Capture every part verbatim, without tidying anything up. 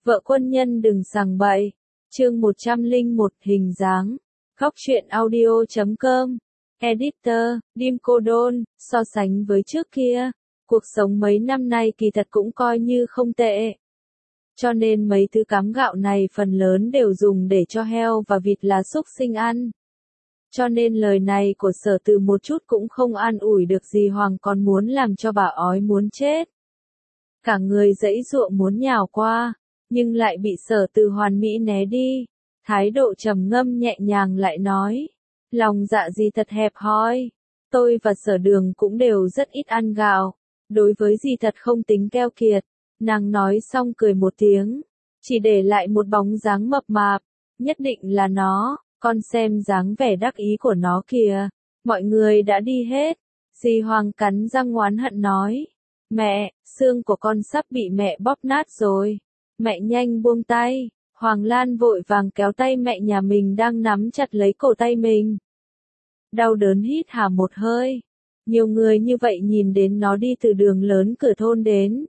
Vợ quân nhân đừng sằng bậy. Chương một trăm lẻ một hình dáng. Góc truyện audio chấm com. Editor, Dim Cô Đôn. So sánh với trước kia, cuộc sống mấy năm nay kỳ thật cũng coi như không tệ. Cho nên mấy thứ cám gạo này phần lớn đều dùng để cho heo và vịt là súc sinh ăn. Cho nên lời này của Sở Từ một chút cũng không an ủi được dì Hoàng, còn muốn làm cho bà ói muốn chết. Cả người giãy giụa muốn nhào qua, nhưng lại bị Sở Từ hoàn mỹ né đi. Thái độ trầm ngâm nhẹ nhàng lại nói, lòng dạ dì thật hẹp hòi. Tôi và Sở Đường cũng đều rất ít ăn gạo. Đối với dì thật không tính keo kiệt. Nàng nói xong cười một tiếng, chỉ để lại một bóng dáng mập mạp. Nhất định là nó, con xem dáng vẻ đắc ý của nó kìa. Mọi người đã đi hết. Dì Hoàng cắn răng oán hận nói, mẹ, xương của con sắp bị mẹ bóp nát rồi. Mẹ nhanh buông tay. Hoàng Lan vội vàng kéo tay mẹ nhà mình đang nắm chặt lấy cổ tay mình. Đau đớn hít hà một hơi. Nhiều người như vậy nhìn đến nó đi từ đường lớn cửa thôn đến.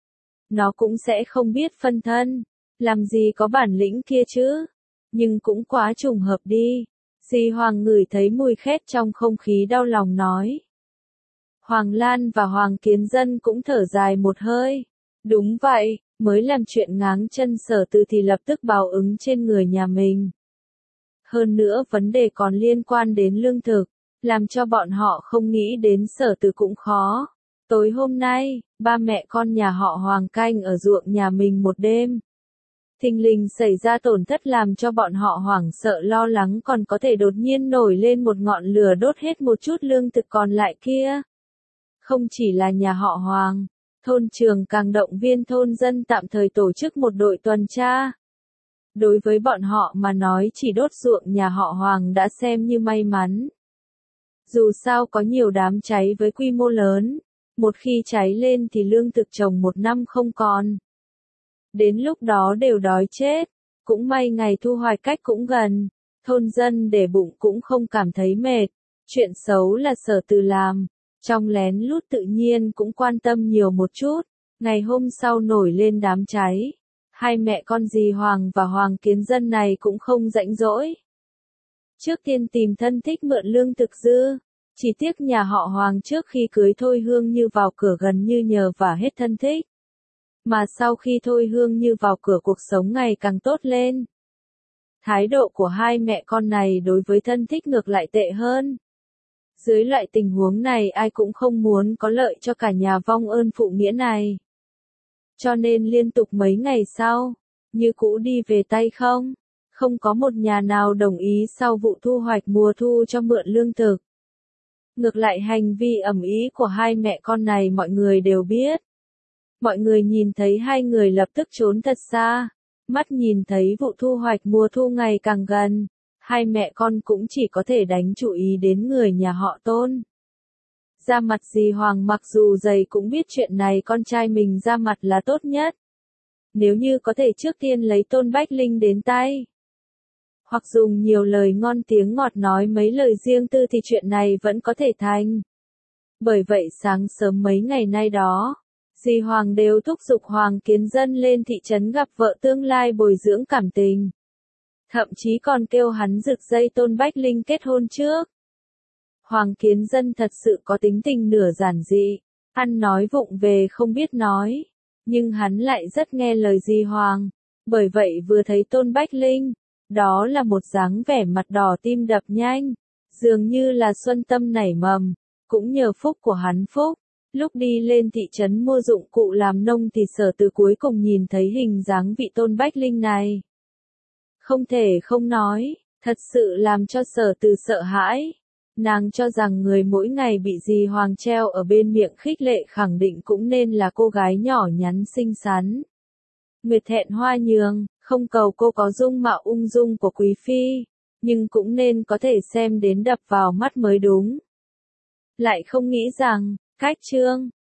Nó cũng sẽ không biết phân thân. Làm gì có bản lĩnh kia chứ. Nhưng cũng quá trùng hợp đi. Dì Hoàng ngửi thấy mùi khét trong không khí, đau lòng nói. Hoàng Lan và Hoàng Kiến Dân cũng thở dài một hơi. Đúng vậy, mới làm chuyện ngáng chân Sở Từ thì lập tức báo ứng trên người nhà mình. Hơn nữa vấn đề còn liên quan đến lương thực, làm cho bọn họ không nghĩ đến Sở Từ cũng khó. Tối hôm nay, ba mẹ con nhà họ Hoàng canh ở ruộng nhà mình một đêm. Thình lình xảy ra tổn thất làm cho bọn họ hoảng sợ lo lắng, còn có thể đột nhiên nổi lên một ngọn lửa đốt hết một chút lương thực còn lại kia. Không chỉ là nhà họ Hoàng, thôn Trường càng động viên thôn dân tạm thời tổ chức một đội tuần tra. Đối với bọn họ mà nói, chỉ đốt ruộng nhà họ Hoàng đã xem như may mắn. Dù sao có nhiều đám cháy với quy mô lớn, một khi cháy lên thì lương thực trồng một năm không còn. Đến lúc đó đều đói chết. Cũng may ngày thu hoạch cách cũng gần, thôn dân để bụng cũng không cảm thấy mệt. Chuyện xấu là Sở Từ làm, trong lén lút tự nhiên cũng quan tâm nhiều một chút. Ngày hôm sau nổi lên đám cháy, hai mẹ con dì Hoàng và Hoàng Kiến Dân này cũng không rảnh rỗi. Trước tiên tìm thân thích mượn lương thực dư. Chỉ tiếc nhà họ Hoàng trước khi cưới Thôi Hương Như vào cửa gần như nhờ vả hết thân thích. Mà sau khi Thôi Hương Như vào cửa, cuộc sống ngày càng tốt lên. Thái độ của hai mẹ con này đối với thân thích ngược lại tệ hơn. Dưới loại tình huống này ai cũng không muốn có lợi cho cả nhà vong ơn phụ nghĩa này. Cho nên liên tục mấy ngày sau, như cũ đi về tay không. Không có một nhà nào đồng ý sau vụ thu hoạch mùa thu cho mượn lương thực. Ngược lại hành vi ầm ĩ của hai mẹ con này mọi người đều biết. Mọi người nhìn thấy hai người lập tức trốn thật xa. Mắt nhìn thấy vụ thu hoạch mùa thu ngày càng gần, hai mẹ con cũng chỉ có thể đánh chú ý đến người nhà họ Tôn. Ra mặt dì Hoàng mặc dù dày cũng biết chuyện này con trai mình ra mặt là tốt nhất. Nếu như có thể trước tiên lấy Tôn Bách Linh đến tay, hoặc dùng nhiều lời ngon tiếng ngọt nói mấy lời riêng tư thì chuyện này vẫn có thể thành. Bởi vậy sáng sớm mấy ngày nay đó, dì Hoàng đều thúc giục Hoàng Kiến Dân lên thị trấn gặp vợ tương lai bồi dưỡng cảm tình. Thậm chí còn kêu hắn rực dây Tôn Bách Linh kết hôn trước. Hoàng Kiến Dân thật sự có tính tình nửa giản dị, ăn nói vụng về không biết nói, nhưng hắn lại rất nghe lời dì Hoàng. Bởi vậy vừa thấy Tôn Bách Linh, đó là một dáng vẻ mặt đỏ tim đập nhanh, dường như là xuân tâm nảy mầm. Cũng nhờ phúc của hắn phúc, lúc đi lên thị trấn mua dụng cụ làm nông thì Sở Từ cuối cùng nhìn thấy hình dáng vị Tôn Bách Linh này. Không thể không nói, thật sự làm cho Sở Từ sợ hãi. Nàng cho rằng người mỗi ngày bị dì Hoàng treo ở bên miệng khích lệ khẳng định cũng nên là cô gái nhỏ nhắn xinh xắn. Nguyệt thẹn hoa nhường, không cầu cô có dung mạo ung dung của quý phi, nhưng cũng nên có thể xem đến đập vào mắt mới đúng. Lại không nghĩ rằng, cách trương,